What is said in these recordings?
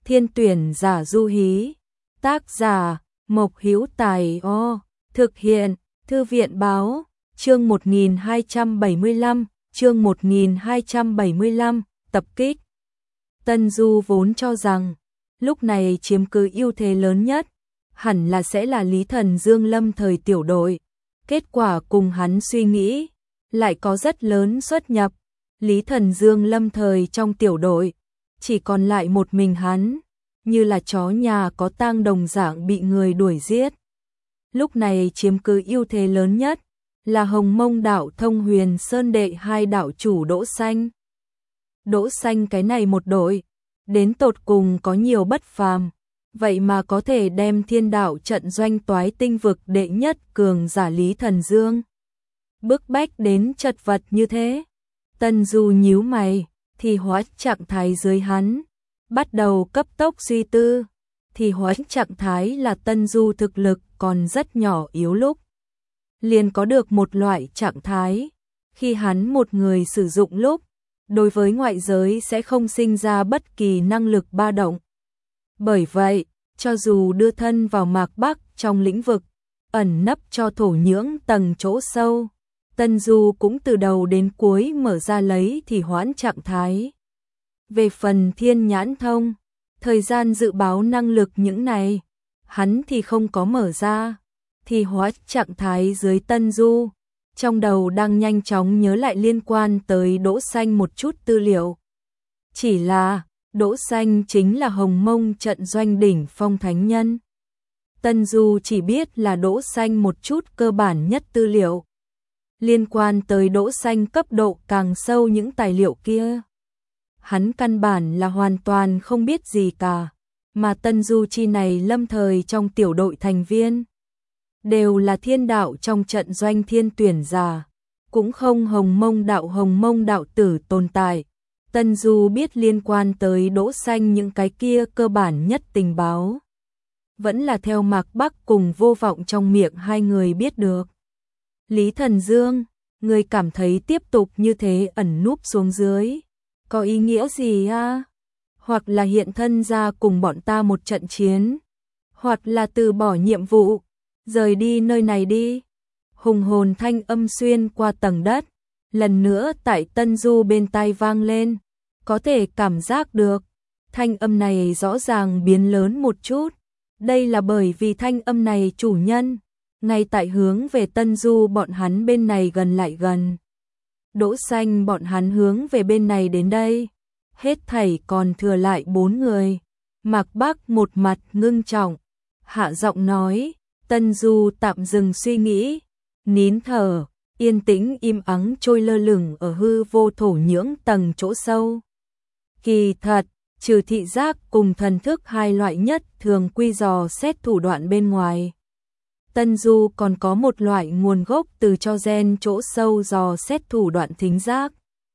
Thiên tuyển giả du hí. Tác giả Mộc Hữu Tài. Thực hiện Thư viện báo. Chương 1275, chương 1275, tập kích. Tân Du vốn cho rằng, lúc này chiếm cứ ưu thế lớn nhất, hẳn là sẽ là Lý Thần Dương lâm thời tiểu đội. Kết quả cùng hắn suy nghĩ, lại có rất lớn xuất nhập. Lý Thần Dương lâm thời trong tiểu đội, chỉ còn lại một mình hắn, như là chó nhà có tang đồng dạng bị người đuổi giết. Lúc này chiếm cứ ưu thế lớn nhất là Hồng Mông đạo Thông Huyền Sơn đệ hai đạo chủ Đỗ Xanh. Đỗ Xanh cái này một đội, đến tột cùng có nhiều bất phàm, vậy mà có thể đem Thiên đạo trận doanh toái tinh vực đệ nhất cường giả Lý Thần Dương bức bách đến chật vật như thế. Tân Du nhíu mày, thì hóa trạng thái dưới hắn, bắt đầu cấp tốc suy tư. Thì hóa trạng thái là Tân Du thực lực còn rất nhỏ yếu lúc, liền có được một loại trạng thái, khi hắn một người sử dụng lúc, đối với ngoại giới sẽ không sinh ra bất kỳ năng lực ba động. Bởi vậy, cho dù đưa thân vào Mạc Bắc trong lĩnh vực, ẩn nấp cho thổ nhưỡng tầng chỗ sâu, Tân Du cũng từ đầu đến cuối mở ra lấy thì hoãn trạng thái. Về phần Thiên Nhãn Thông, thời gian dự báo năng lực những này, hắn thì không có mở ra. Thì hóa trạng thái dưới Tân Du, trong đầu đang nhanh chóng nhớ lại liên quan tới Đỗ Xanh một chút tư liệu. Chỉ là, Đỗ Xanh chính là Hồng Mông trận doanh đỉnh phong thánh nhân. Tân Du chỉ biết là Đỗ Xanh một chút cơ bản nhất tư liệu. Liên quan tới Đỗ Xanh cấp độ càng sâu những tài liệu kia, hắn căn bản là hoàn toàn không biết gì cả, mà Tân Du chi này lâm thời trong tiểu đội thành viên, đều là thiên đạo trong trận doanh thiên tuyển giả, cũng không Hồng Mông đạo tử tồn tại. Tân Du biết liên quan tới Đỗ Xanh những cái kia cơ bản nhất tình báo, vẫn là theo Mạc Bắc cùng Vô Vọng trong miệng hai người biết được. Lý Thần Dương, người cảm thấy tiếp tục như thế ẩn núp xuống dưới, có ý nghĩa gì à? Hoặc là hiện thân ra cùng bọn ta một trận chiến, hoặc là từ bỏ nhiệm vụ, rời đi nơi này đi. Hùng hồn thanh âm xuyên qua tầng đất, lần nữa tại Tân Du bên tai vang lên, có thể cảm giác được, thanh âm này rõ ràng biến lớn một chút. Đây là bởi vì thanh âm này chủ nhân, ngay tại hướng về Tân Du bọn hắn bên này gần lại gần. Đỗ Xanh bọn hắn hướng về bên này đến đây, hết thảy còn thừa lại 4 người. Mạc Bắc một mặt ngưng trọng, hạ giọng nói. Tân Du tạm dừng suy nghĩ, nín thở, yên tĩnh im ắng trôi lơ lửng ở hư vô thổ nhưỡng tầng chỗ sâu. Kỳ thật, trừ thị giác cùng thần thức hai loại nhất thường quy dò xét thủ đoạn bên ngoài, Tân Du còn có một loại nguồn gốc từ cho gen chỗ sâu dò xét thủ đoạn thính giác.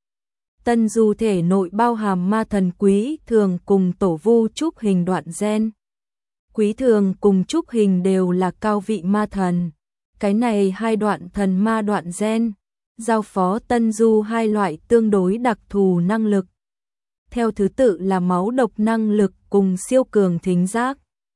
Tân Du thể nội bao hàm ma thần Quý Thường cùng Tổ Vu Trúc Hình đoạn gen. Quý Thường cùng Trúc Hình đều là cao vị ma thần. Cái này hai đoạn thần ma đoạn gen, giao phó Tân Du hai loại tương đối đặc thù năng lực. Theo thứ tự là máu độc năng lực cùng siêu cường thính giác.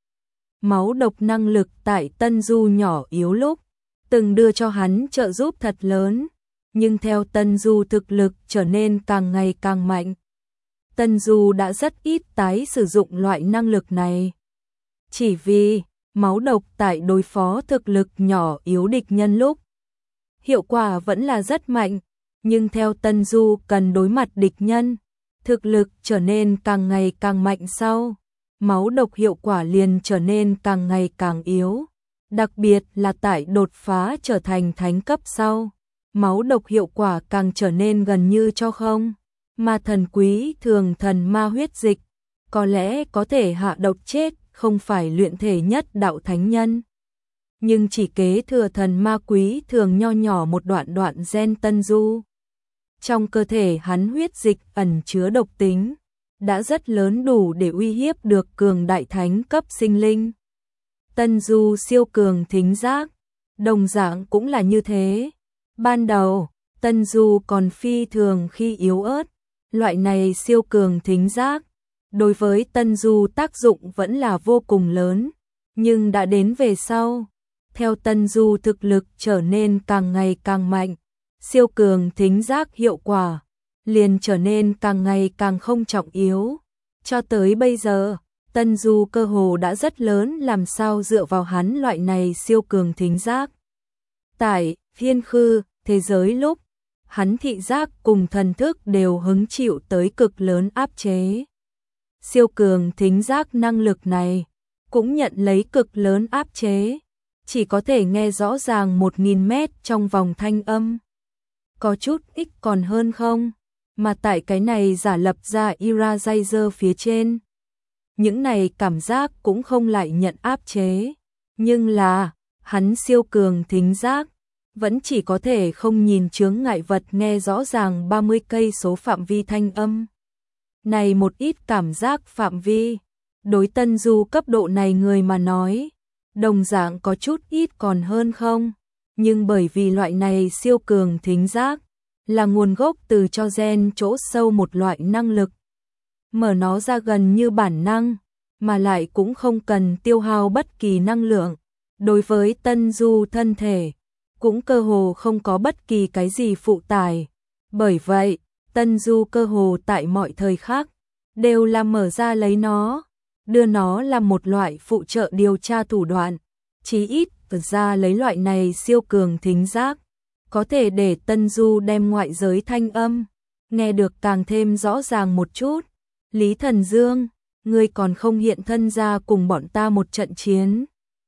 Máu độc năng lực tại Tân Du nhỏ yếu lúc, từng đưa cho hắn trợ giúp thật lớn, nhưng theo Tân Du thực lực trở nên càng ngày càng mạnh, Tân Du đã rất ít tái sử dụng loại năng lực này. Chỉ vì, máu độc tại đối phó thực lực nhỏ yếu địch nhân lúc, hiệu quả vẫn là rất mạnh, nhưng theo Tân Du cần đối mặt địch nhân, thực lực trở nên càng ngày càng mạnh sau, máu độc hiệu quả liền trở nên càng ngày càng yếu, đặc biệt là tại đột phá trở thành thánh cấp sau, máu độc hiệu quả càng trở nên gần như cho không. Ma thần Quý Thường thần ma huyết dịch, có lẽ có thể hạ độc chết không phải luyện thể nhất đạo thánh nhân, nhưng chỉ kế thừa thần ma Quý Thường nho nhỏ một đoạn gen Tân Du. Trong cơ thể hắn huyết dịch ẩn chứa độc tính, đã rất lớn đủ để uy hiếp được cường đại thánh cấp sinh linh. Tân Du siêu cường thính giác, đồng dạng cũng là như thế. Ban đầu, Tân Du còn phi thường khi yếu ớt, loại này siêu cường thính giác, đối với Tân Du tác dụng vẫn là vô cùng lớn, nhưng đã đến về sau, theo Tân Du thực lực trở nên càng ngày càng mạnh, siêu cường thính giác hiệu quả liền trở nên càng ngày càng không trọng yếu. Cho tới bây giờ, Tân Du cơ hồ đã rất lớn làm sao dựa vào hắn loại này siêu cường thính giác. Tại thiên khư, thế giới lúc, hắn thị giác cùng thần thức đều hứng chịu tới cực lớn áp chế. Siêu cường thính giác năng lực này cũng nhận lấy cực lớn áp chế, chỉ có thể nghe rõ ràng 1000 mét trong vòng thanh âm. Có chút ít còn hơn không, mà tại cái này giả lập ra Eraser phía trên. Những này cảm giác cũng không lại nhận áp chế, nhưng là, hắn siêu cường thính giác, vẫn chỉ có thể không nhìn chướng ngại vật nghe rõ ràng 30 cây số phạm vi thanh âm. Này một ít cảm giác phạm vi, đối Tân Du cấp độ này người mà nói, đồng dạng có chút ít còn hơn không, nhưng bởi vì loại này siêu cường thính giác, là nguồn gốc từ cho gen chỗ sâu một loại năng lực. Mở nó ra gần như bản năng, mà lại cũng không cần tiêu hao bất kỳ năng lượng. Đối với Tân Du thân thể, cũng cơ hồ không có bất kỳ cái gì phụ tải. Bởi vậy, Tân Du cơ hồ tại mọi thời khắc, đều là mở ra lấy nó, đưa nó làm một loại phụ trợ điều tra thủ đoạn. Chí ít, ra lấy loại này siêu cường thính giác, có thể để Tân Du đem ngoại giới thanh âm, nghe được càng thêm rõ ràng một chút. Lý Thần Dương, ngươi còn không hiện thân ra cùng bọn ta một trận chiến.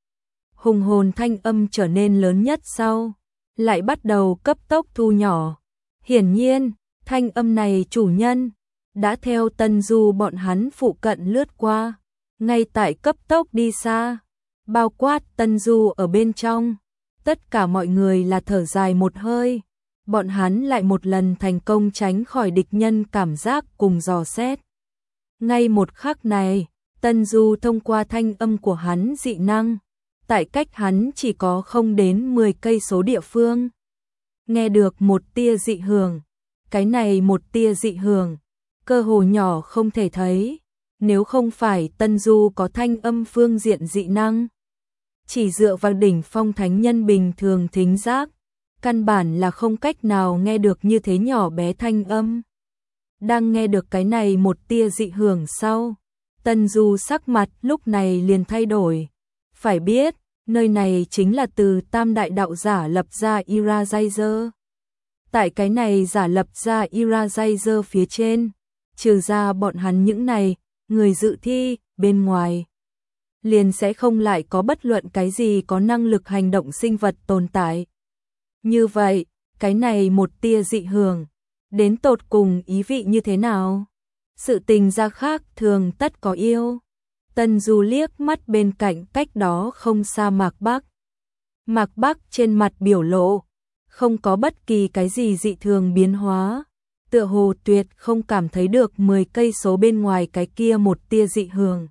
Hùng hồn thanh âm trở nên lớn nhất sau, lại bắt đầu cấp tốc thu nhỏ. Hiển nhiên, thanh âm này chủ nhân, đã theo Tân Du bọn hắn phụ cận lướt qua, ngay tại cấp tốc đi xa, bao quát Tân Du ở bên trong. Tất cả mọi người là thở dài một hơi, bọn hắn lại một lần thành công tránh khỏi địch nhân cảm giác cùng dò xét. Ngay một khắc này, Tân Du thông qua thanh âm của hắn dị năng, tại cách hắn chỉ có không đến 10 cây số địa phương, nghe được một tia dị hưởng. Cái này một tia dị hưởng, cơ hồ nhỏ không thể thấy, nếu không phải Tân Du có thanh âm phương diện dị năng. Chỉ dựa vào đỉnh phong thánh nhân bình thường thính giác, căn bản là không cách nào nghe được như thế nhỏ bé thanh âm. Đang nghe được cái này một tia dị hưởng sau, Tân Du sắc mặt lúc này liền thay đổi. Phải biết, nơi này chính là từ Tam Đại Đạo giả lập ra Eraser. Tại cái này giả lập ra Eraser phía trên, trừ ra bọn hắn những này, người dự thi, bên ngoài, liền sẽ không lại có bất luận cái gì có năng lực hành động sinh vật tồn tại. Như vậy, cái này một tia dị hưởng, đến tột cùng ý vị như thế nào? Sự tình ra khác thường tất có yêu. Tân Du liếc mắt bên cạnh cách đó không xa Mạc Bắc. Mạc Bắc trên mặt biểu lộ, không có bất kỳ cái gì dị thường biến hóa, tựa hồ tuyệt không cảm thấy được 10 cây số bên ngoài cái kia một tia dị hưởng.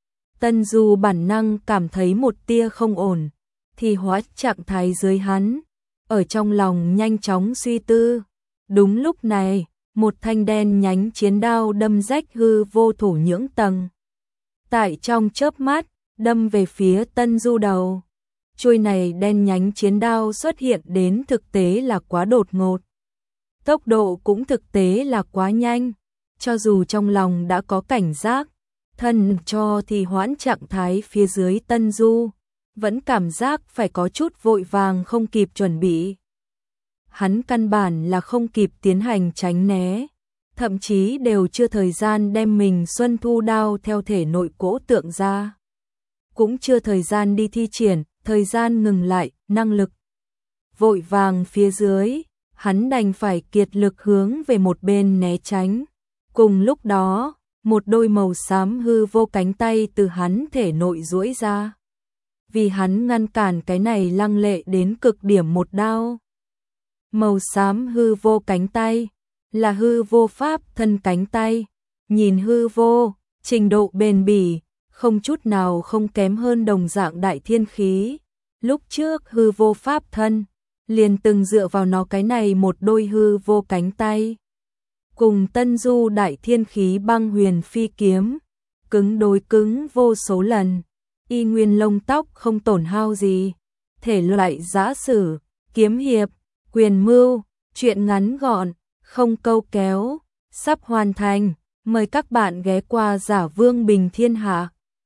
Tân Du bản năng cảm thấy một tia không ổn, thì hóa trạng thái dưới hắn, ở trong lòng nhanh chóng suy tư. Đúng lúc này, một thanh đen nhánh chiến đao đâm rách hư vô thổ nhưỡng tầng. Tại trong chớp mắt, đâm về phía Tân Du đầu. Chuôi này đen nhánh chiến đao xuất hiện đến thực tế là quá đột ngột. Tốc độ cũng thực tế là quá nhanh, cho dù trong lòng đã có cảnh giác, thân cho thì hoãn trạng thái phía dưới Tân Du, vẫn cảm giác phải có chút vội vàng không kịp chuẩn bị. Hắn căn bản là không kịp tiến hành tránh né, thậm chí đều chưa thời gian đem mình Xuân Thu đao theo thể nội cỗ tượng ra. Cũng chưa thời gian đi thi triển, thời gian ngừng lại, năng lực. Vội vàng phía dưới, hắn đành phải kiệt lực hướng về một bên né tránh. Cùng lúc đó, một đôi màu xám hư vô cánh tay từ hắn thể nội duỗi ra. Vì hắn ngăn cản cái này lăng lệ đến cực điểm một đao. Màu xám hư vô cánh tay, là hư vô pháp thân cánh tay. Nhìn hư vô, trình độ bền bỉ, không chút nào không kém hơn đồng dạng đại thiên khí. Lúc trước hư vô pháp thân, liền từng dựa vào nó cái này một đôi hư vô cánh tay. cùng Tân Du Đại Thiên Khí Băng Huyền Phi kiếm, cứng đối cứng vô số lần, y nguyên lông tóc không tổn hao gì. Thể loại giã sử, kiếm hiệp, quyền mưu, truyện ngắn gọn, không câu kéo, sắp hoàn thành. Mời các bạn ghé qua Giả Vương Bình Thiên Hạ.